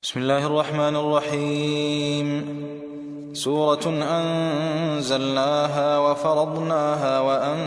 بسم الله الرحمن الرحيم. سورة أنزلناها وفرضناها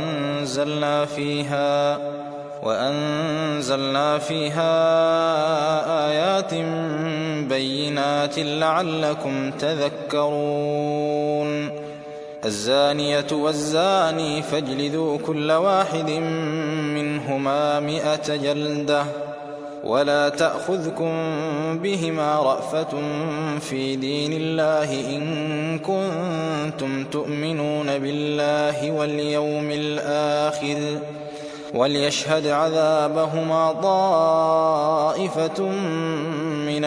وأنزلنا فيها آيات بينات لعلكم تذكرون. الزانية والزاني فاجلدوا كل واحد منهما 100 جلدة ولا تأخذكم بهما رأفة في دين الله إن كنتم تؤمنون بالله واليوم الآخر وليشهد عذابهما طائفة من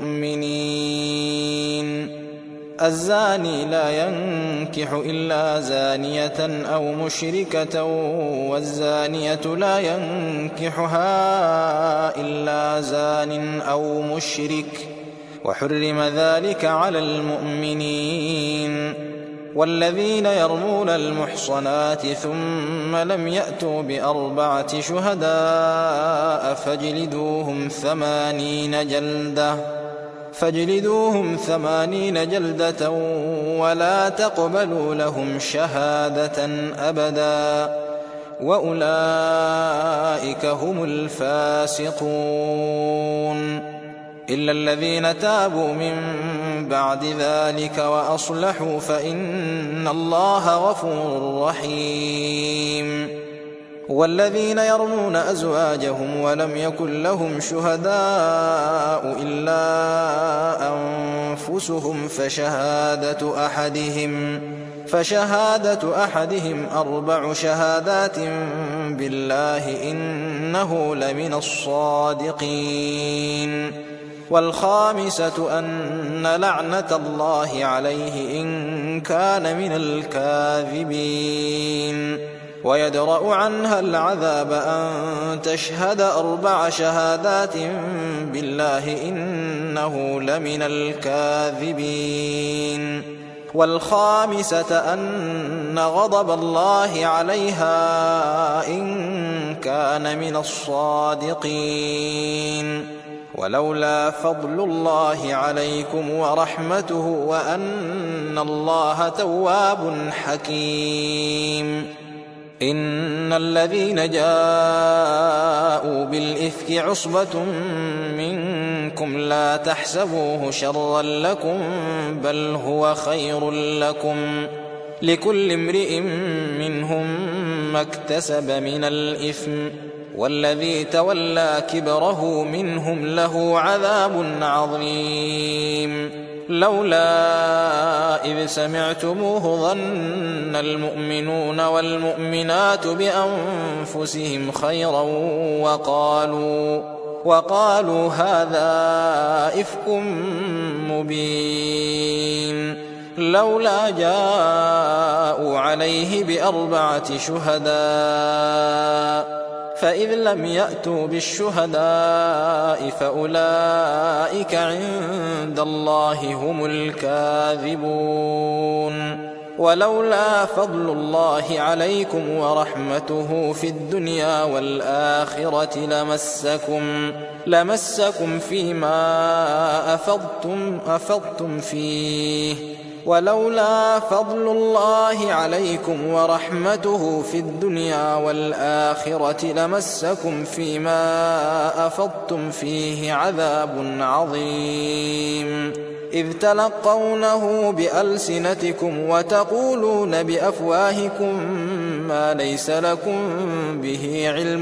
المؤمنين. الزاني لا ينكح إلا زانية أو مشركة والزانية لا ينكحها إلا زان أو مشرك وحرم ذلك على المؤمنين. والذين يرمون المحصنات ثم لم يأتوا ب4 شهداء فاجلدوهم 80 جلدة ولا تقبلوا لهم شهادة أبدا وأولئك هم الفاسقون. إلا الذين تابوا من بعد ذلك وأصلحوا فإن الله غفور رحيم. والذين يرمون أزواجهم ولم يكن لهم شهداء إلا أنفسهم فشهادة أحدهم 4 شهادات بالله إنه لمن الصادقين. والخامسة أن لعنة الله عليه إن كان من الكاذبين. ويدرأ عنها العذاب أن تشهد 4 شهادات بالله إنه لمن الكاذبين. والخامسة أن غضب الله عليها إن كان من الصادقين. ولولا فضل الله عليكم ورحمته وأن الله تواب حكيم. إن الذين جاءوا بالإفك عصبة منكم لا تحسبوه شرا لكم بل هو خير لكم لكل امرئ منهم ما اكتسب من الإثم والذي تولى كبره منهم له عذاب عظيم. لولا إذ سمعتموه ظن المؤمنون والمؤمنات بأنفسهم خيرا وقالوا هذا إفك مبين. لولا جاءوا عليه ب4 شهداء فإذ لم يأتوا بالشهداء فأولئك عند الله هم الكاذبون. ولولا فضل الله عليكم ورحمته في الدنيا والآخرة لمسكم فيما أفضتم فيه. ولولا فضل الله عليكم ورحمته في الدنيا والآخرة لمسكم فيما أفضتم فيه عذاب عظيم. إذ تلقونه بألسنتكم وتقولون بأفواهكم ما ليس لكم به علم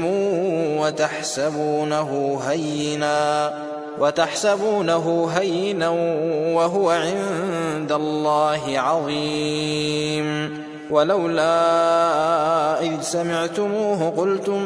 وتحسبونه هينا وهو عند الله عظيم. ولولا إذ سمعتموه قلتم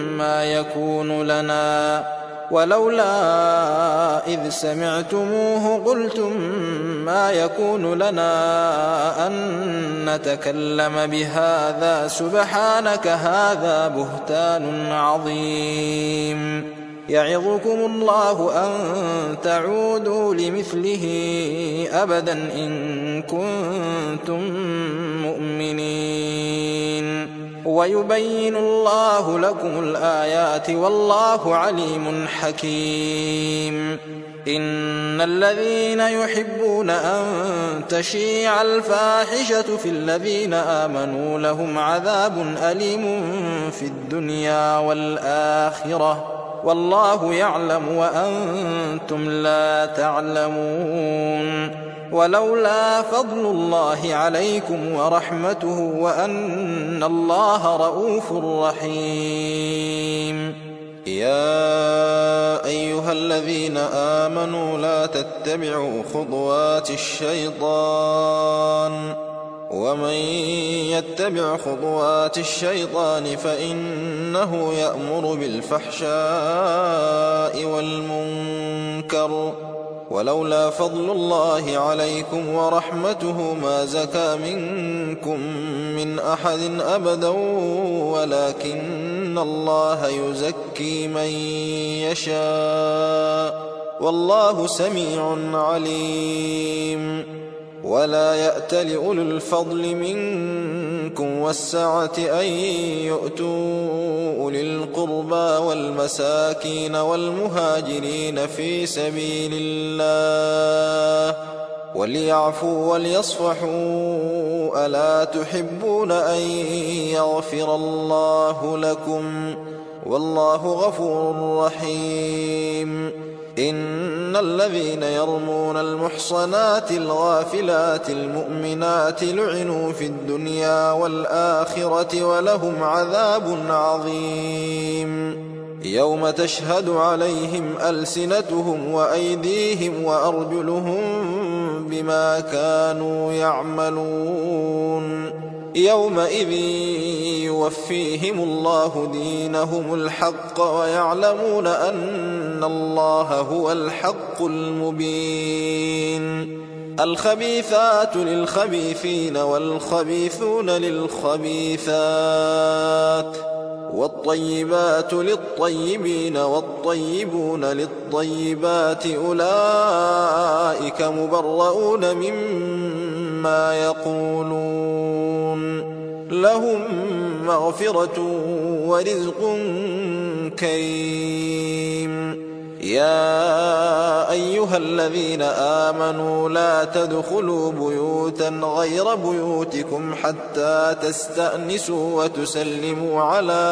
ما يكون لنا أن نتكلم بهذا سبحانك هذا بهتان عظيم. يعظكم الله أن تعودوا لمثله أبدا إن كنتم مؤمنين. ويبين الله لكم الآيات والله عليم حكيم. إن الذين يحبون أن تشيع الفاحشة في الذين آمنوا لهم عذاب أليم في الدنيا والآخرة والله يعلم وأنتم لا تعلمون ولولا فضل الله عليكم ورحمته وأن الله رءوف رحيم. يا أيها الذين آمنوا لا تتبعوا خطوات الشيطان ومن يتبع خطوات الشيطان فإنه يأمر بالفحشاء والمنكر ولولا فضل الله عليكم ورحمته ما زكى منكم من أحد أبدا ولكن الله يزكي من يشاء والله سميع عليم. ولا يأتل أولو الفضل منكم والسعة أن يؤتوا أولي القربى والمساكين والمهاجرين في سبيل الله وليعفوا وليصفحوا ألا تحبون أن يغفر الله لكم والله غفور رحيم. إن الذين يرمون المحصنات الغافلات المؤمنات لعنوا في الدنيا والآخرة ولهم عذاب عظيم يوم تشهد عليهم ألسنتهم وأيديهم وأرجلهم بما كانوا يعملون يومئذ يوفيهم الله دينهم الحق ويعلمون أن الله هو الحق المبين. الخبيثات للخبيثين والخبيثون للخبيثات والطيبات للطيبين والطيبون للطيبات أولئك مبرؤون مما يقولون لهم مغفرة ورزق كريم. يا أيها الذين آمنوا لا تدخلوا بيوتا غير بيوتكم حتى تستأنسوا وتسلموا على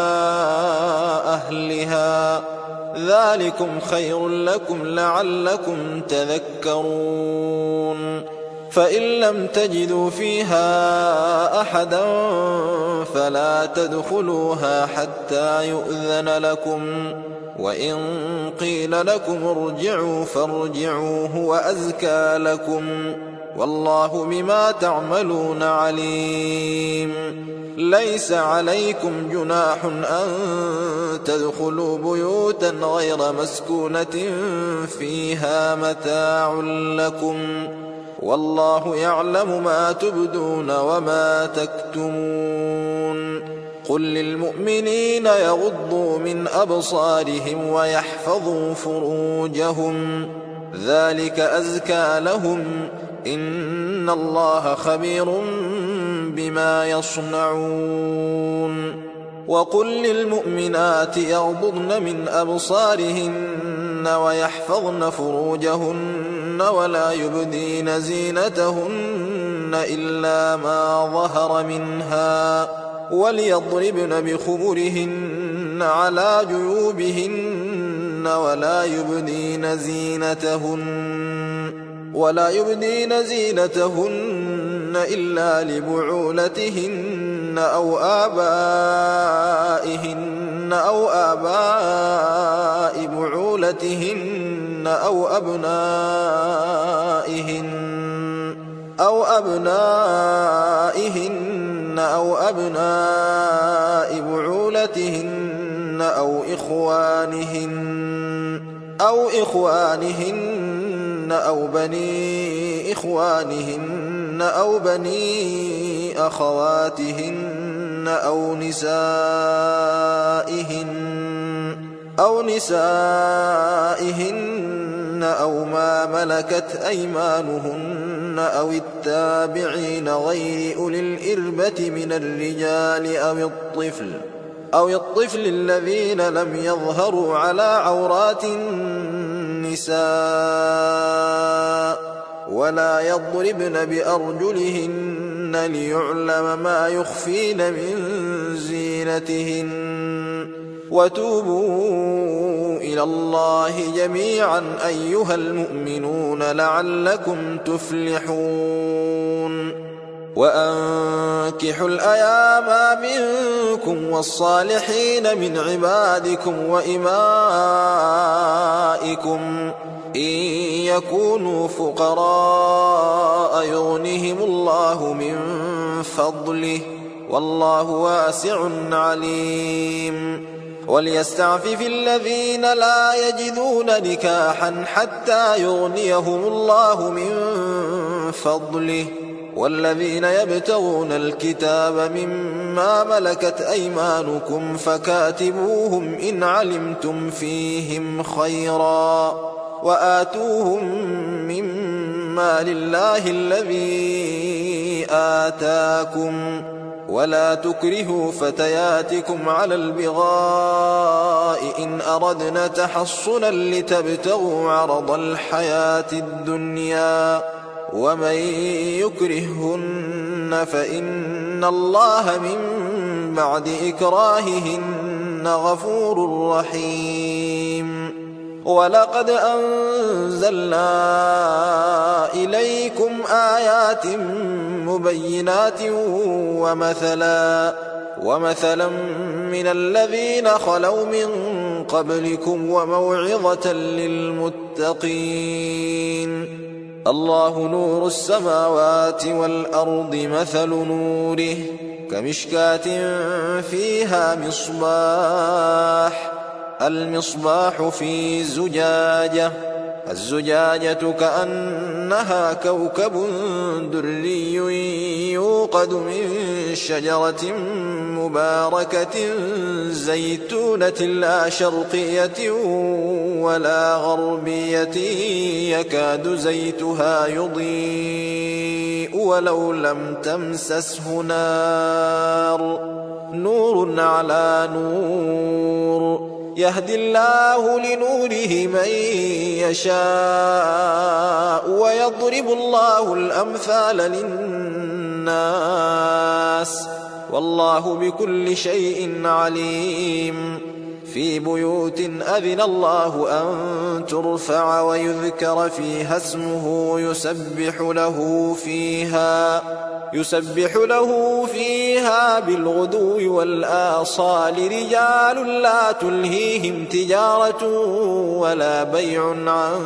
أهلها ذلكم خير لكم لعلكم تذكرون. فإن لم تجدوا فيها أحدا فلا تدخلوها حتى يؤذن لكم وإن قيل لكم ارجعوا فارجعوا هو أزكى لكم والله بما تعملون عليم. ليس عليكم جناح أن تدخلوا بيوتا غير مسكونة فيها متاع لكم والله يعلم ما تبدون وما تكتمون. قل للمؤمنين يغضوا من أبصارهم ويحفظوا فروجهم ذلك أزكى لهم إن الله خبير بما يصنعون. وقل للمؤمنات يغضضن من أبصارهن ويحفظن فروجهن ولا يبدين زينتهن إلا ما ظهر منها وليضربن بخمرهن على جيوبهن ولا يبدين زينتهن إلا لبعولتهن أو آباء بعولتهن أو أبناء بعولتهن أو إخوانهن أو بني إخوانهن أو بني أخواتهن أو نسائهن أو ما ملكت أيمانهن أو التابعين غير أولي الإربة من الرجال أو الطفل الذين لم يظهروا على عورات النساء النساء ولا يضربن بأرجلهن ليعلم ما يخفين من زينتهن وتوبوا إلى الله جميعا أيها المؤمنون لعلكم تفلحون وأنكحوا الأيام منكم والصالحين من عبادكم وإمائكم إن يكونوا فقراء يغنهم الله من فضله والله واسع عليم وليستعفف الذين لا يجدون نكاحا حتى يغنيهم الله من فضله والذين يبتغون الكتاب مما ملكت أيمانكم فكاتبوهم إن علمتم فيهم خيرا وآتوهم مما لله الذي آتاكم ولا تكرهوا فتياتكم على البغاء إن أردنا تحصنا لتبتغوا عرض الحياة الدنيا ومن يكرههن فإن الله من بعد إكراههن غفور رحيم ولقد أنزلنا إليكم آيات مبينات ومثلا من الذين خلوا من قبلكم وموعظة للمتقين الله نور السماوات والأرض مثل نوره كمشكاة فيها المصباح في زجاجة الزجاجة كأنها كوكب دري يوقد من شجرة مباركة زيتونة لا شرقية ولا غربية يكاد زيتها يضيء ولو لم تمسسه نور على نور يهدي الله لنوره من يشاء ويضرب الله الأمثال للناس والله بكل شيء عليم في بيوت أذن الله أن ترفع ويذكر فيها اسمه يسبح له فيها بالغدو والآصال رجال لا تلهيهم تجارة ولا بيع عن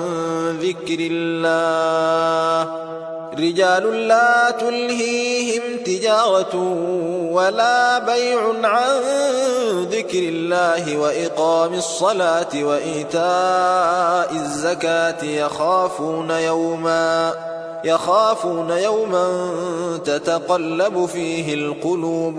ذكر الله وإقام الصلاة وإيتاء الزكاة يخافون يوما تتقلب فيه القلوب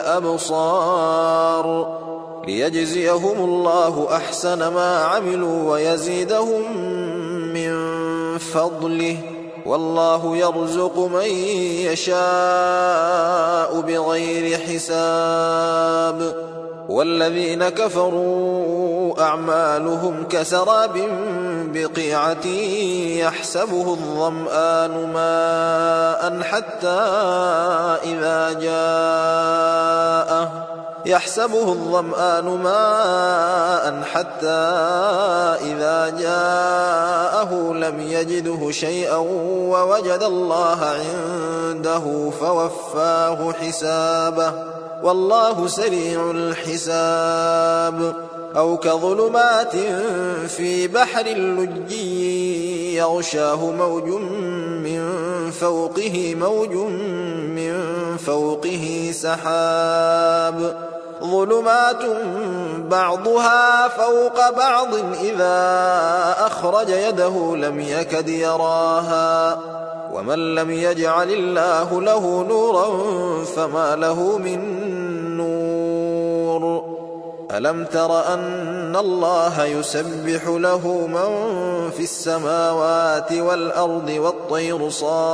والأبصار ليجزيهم الله أحسن ما عملوا ويزيدهم من فضله والله يرزق من يشاء بغير حساب والذين كفروا أعمالهم كسراب بقيعة يحسبه الظمآن ماء حتى إذا جاءه لم يجده شيئا ووجد الله عنده فوفاه حسابه والله سريع الحساب أو كظلمات في بحر لجي يغشاه موج من فوقه سحاب ظلمات بعضها فوق بعض إذا أخرج يده لم يكد يراها ومن لم يجعل الله له نورا فما له من نور ألم تر أن الله يسبح له من في السماوات والأرض والطير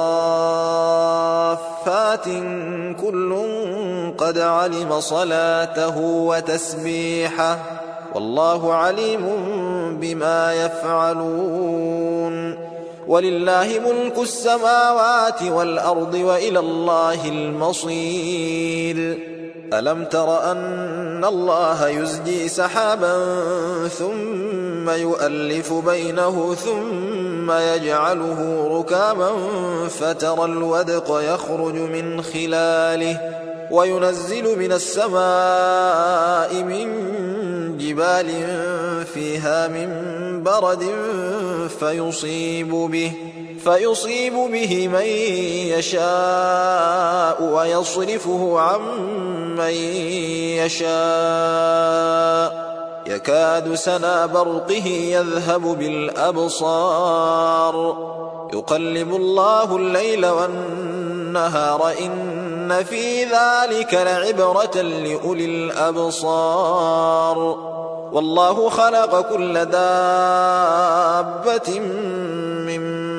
صافات كل قد علم صلاته وتسبيحه والله عليم بما يفعلون ولله ملك السماوات والأرض وإلى الله المصير ألم تر أن الله يزجي سحابا ثم يؤلف بينه ثم يجعله ركاما فترى الودق يخرج من خلاله وينزل من السماء من جبال فيها من برد فيصيب به من يشاء ويصرفه عن من يشاء يكاد سنا برقه يذهب بالأبصار يقلب الله الليل والنهار إن في ذلك لعبرة لأولي الأبصار والله خلق كل دابة من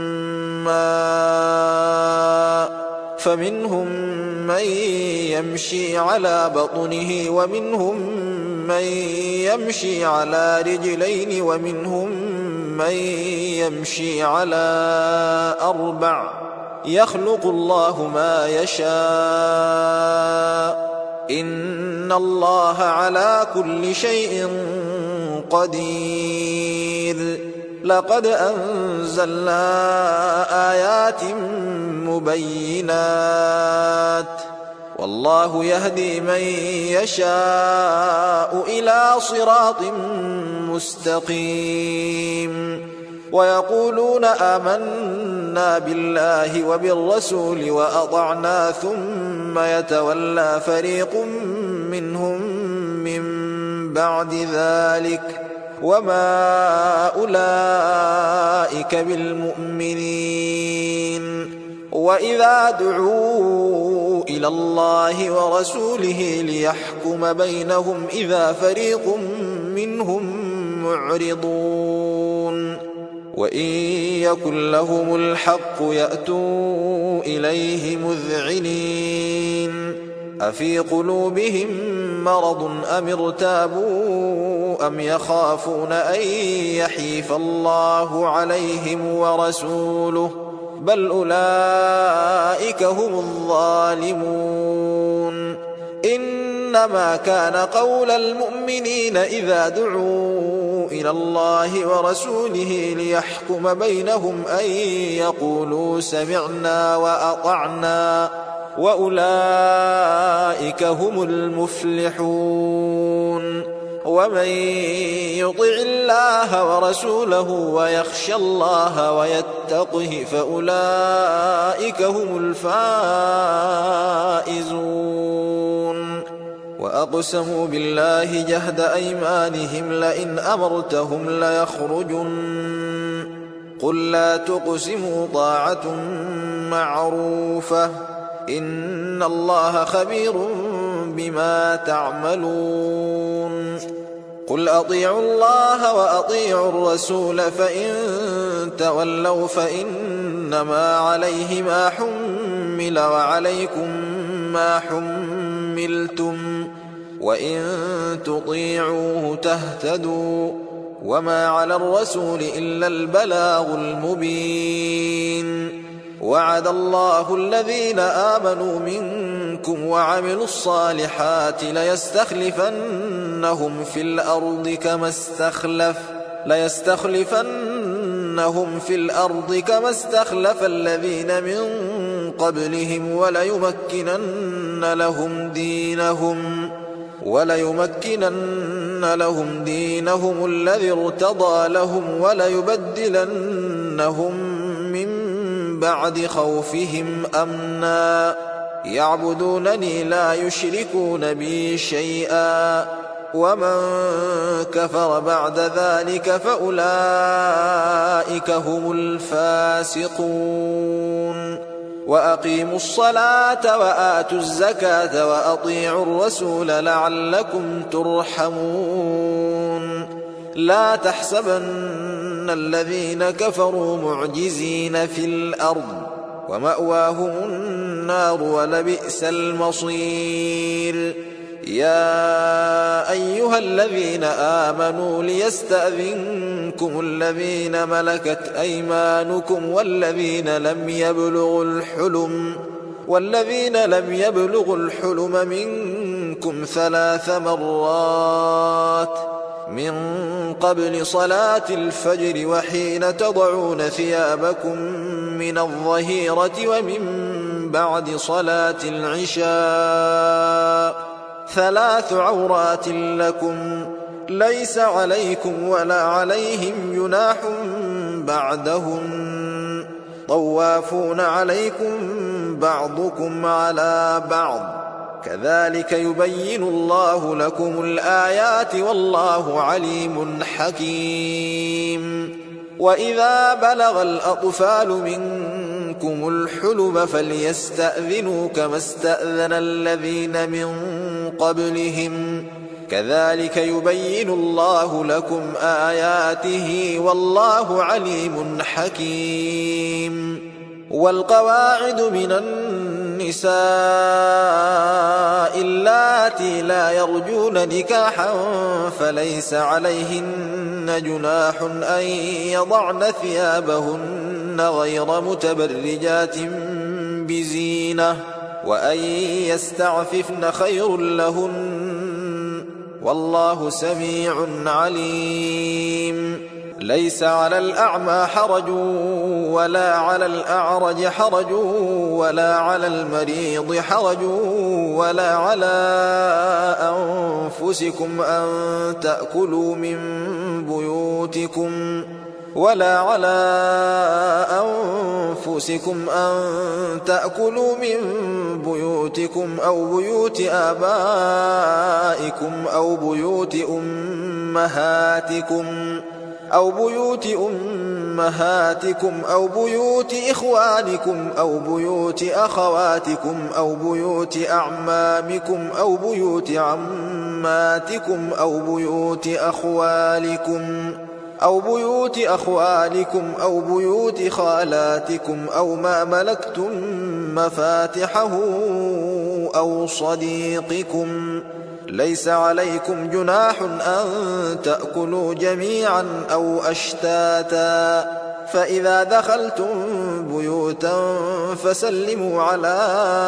ماء فمنهم من يمشي على بطنه ومنهم من يمشي على رجلين ومنهم من يمشي على أربع يخلق الله ما يشاء إن الله على كل شيء قدير لقد أنزلنا آيات مبينات والله يهدي من يشاء إلى صراط مستقيم ويقولون آمنا بالله وبالرسول وأطعنا ثم يتولى فريق منهم من بعد ذلك وما أولئك بالمؤمنين وإذا دعوا إلى الله ورسوله ليحكم بينهم إذا فريق منهم معرضون وإن يكن لهم الحق يأتوا إليه مذعنين أفي قلوبهم مرض أم ارتابوا أم يخافون أن يحيف الله عليهم ورسوله بل أولئك هم الظالمون إنما كان قول المؤمنين إذا دعوا إلى الله ورسوله ليحكم بينهم أن يقولوا سمعنا وأطعنا وأولئك هم المفلحون ومن يطع الله ورسوله ويخشى الله ويتقه فأولئك هم الفائزون وأقسموا بالله جهد أيمانهم لئن أمرتهم ليخرجن قل لا تقسموا طاعة معروفة إن الله خبير بما تعملون قل أطيعوا الله وأطيعوا الرسول فإن تولوا فإنما عليه ما حمل وعليكم ما حملتم وإن تطيعوه تهتدوا وما على الرسول إلا البلاغ المبين وعد الله الذين آمنوا منكم وعملوا الصالحات ليستخلفنهم في الأرض كما استخلف الذين من قبلهم وليمكنن لهم دينهم الذي ارتضى لهم وليبدلنهم من بعد خوفهم أمنا يعبدونني لا يشركون بي شيئا ومن كفر بعد ذلك فأولئك هم الفاسقون وأقيموا الصلاة وآتوا الزكاة وأطيعوا الرسول لعلكم ترحمون لا تحسبن الذين كفروا معجزين في الأرض ومأواهم النار ولبئس المصير يا أيها الذين آمنوا ليستأذنكم الذين ملكت أيمانكم والذين لم يبلغوا الحلم منكم 3 مرات من قبل صلاة الفجر وحين تضعون ثيابكم من الظهيرة ومن بعد صلاة العشاء 3 عورات لكم ليس عليكم ولا عليهم جناح بعدهن طوافون عليكم بعضكم على بعض كذلك يبين الله لكم الآيات والله عليم حكيم. وإذا بلغ الأطفال منكم الحلم فليستأذنوا كما استأذن الذين من قبلهم كذلك يبين الله لكم آياته والله عليم حكيم. والقواعد من النساء اللاتي لا يرجون نكاحا فليس عليهن جناح أن يضعن ثيابهن غير متبرجات بزينة وأن يستعففن خير لهن والله سميع عليم. ليس على الأعمى حرج ولا على الأعرج حرج ولا على المريض حرج ولا على أنفسكم أن تأكلوا من بيوتكم أو بيوت آبائكم أو بيوت أمهاتكم أو بيوت إخوانكم أو بيوت أخواتكم أو بيوت أعمامكم أو بيوت عماتكم أو بيوت أخوالكم أو بيوت خالاتكم أو ما ملكتم مفاتحه أو صديقكم ليس عليكم جناح أن تأكلوا جميعا أو أشتاتا فإذا دخلتم بيوتا فسلموا على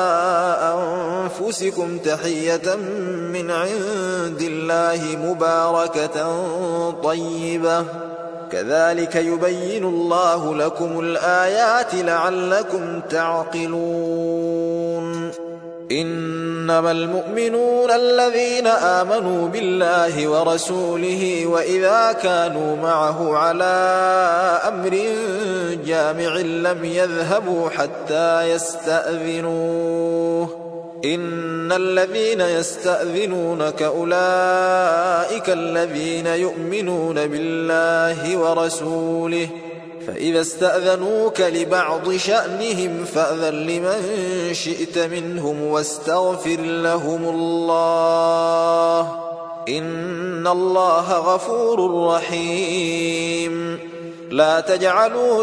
أنفسكم تحية من عند الله مباركة طيبة كذلك يبين الله لكم الآيات لعلكم تعقلون. إنما المؤمنون الذين آمنوا بالله ورسوله وإذا كانوا معه على أمر جامع لم يذهبوا حتى يستأذنوه إن الذين يستأذنونك أولئك الذين يؤمنون بالله ورسوله فإذا استأذنوك لبعض شأنهم فأذن لمن شئت منهم واستغفر لهم الله إن الله غفور رحيم. لا تجعلوا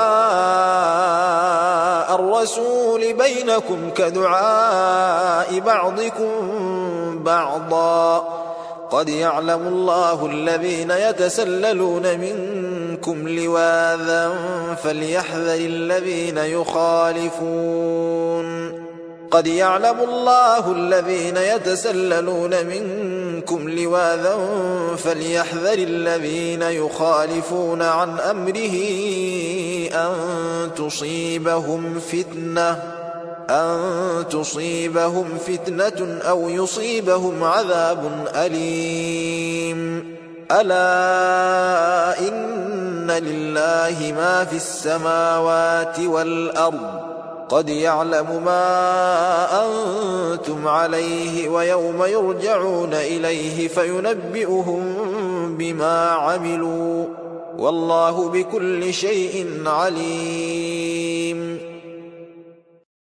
دعاء الرسول بينكم كدعاء بعضكم بعضا قد يعلم الله الذين يتسللون منكم لواذا فليحذر الذين يخالفون عن أمره أن تصيبهم فتنة أو يصيبهم عذاب أليم. ألا إن لله ما في السماوات والأرض قد يعلم ما أنتم عليه ويوم يرجعون إليه فينبئهم بما عملوا والله بكل شيء عليم.